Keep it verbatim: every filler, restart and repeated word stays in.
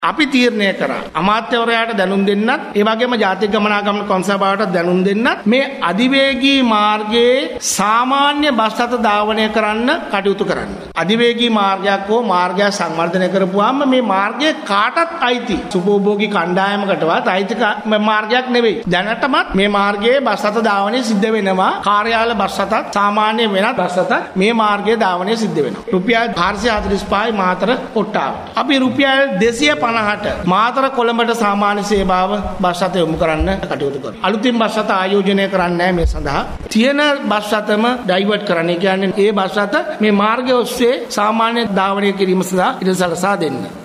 අපි තීරණය කරා අමාත්‍යවරයාට දැනුම් දෙන්නත් ඒ වගේම ජාතික ගමනාගමන කොන්සල්බාවට දැනුම් දෙන්නත් මේ අධිවේගී මාර්ගයේ සාමාන්‍ය බස් රථ ධාවනය කරන්න කටයුතු කරන්න. අධිවේගී මාර්ගයක් හෝ මාර්ගයක් සංවර්ධනය කරපුවාම මේ මාර්ගය කාටත් අයිති. සුභෝභෝගී කණ්ඩායමකටවත් අයිති මාර්ගයක් නෙවෙයි. දැනටමත් මේ මාර්ගයේ බස් රථ ධාවනය සිද්ධ වෙනවා. කාර්යාල බස් රථත් සාමාන්‍ය වෙනත් බස් රථත් මේ මාර්ගයේ ධාවනය සිද්ධ වෙනවා. රුපියල් හාරසිය හතළිස් පහයි මාතර කොට්ටාවට. අපි රුපියල් දෙසිය පනහට මාතර කොළඹට සාමාන්‍ය සේවාව බස් රථ යොමු කරන්න කටයුතු කරනවා. අලුතින් බස් රථ ආයෝජනය කරන්නේ මේ සඳහා තියෙන බස් රථම ඩයිවර්ට් කරන්න. කියන්නේ ඒ බස් රථ මේ මාර්ගය ඔස්සේ සාමාන්‍ය ධාවනය කිරීම සඳහා ඉඩ සලසා දෙන්න.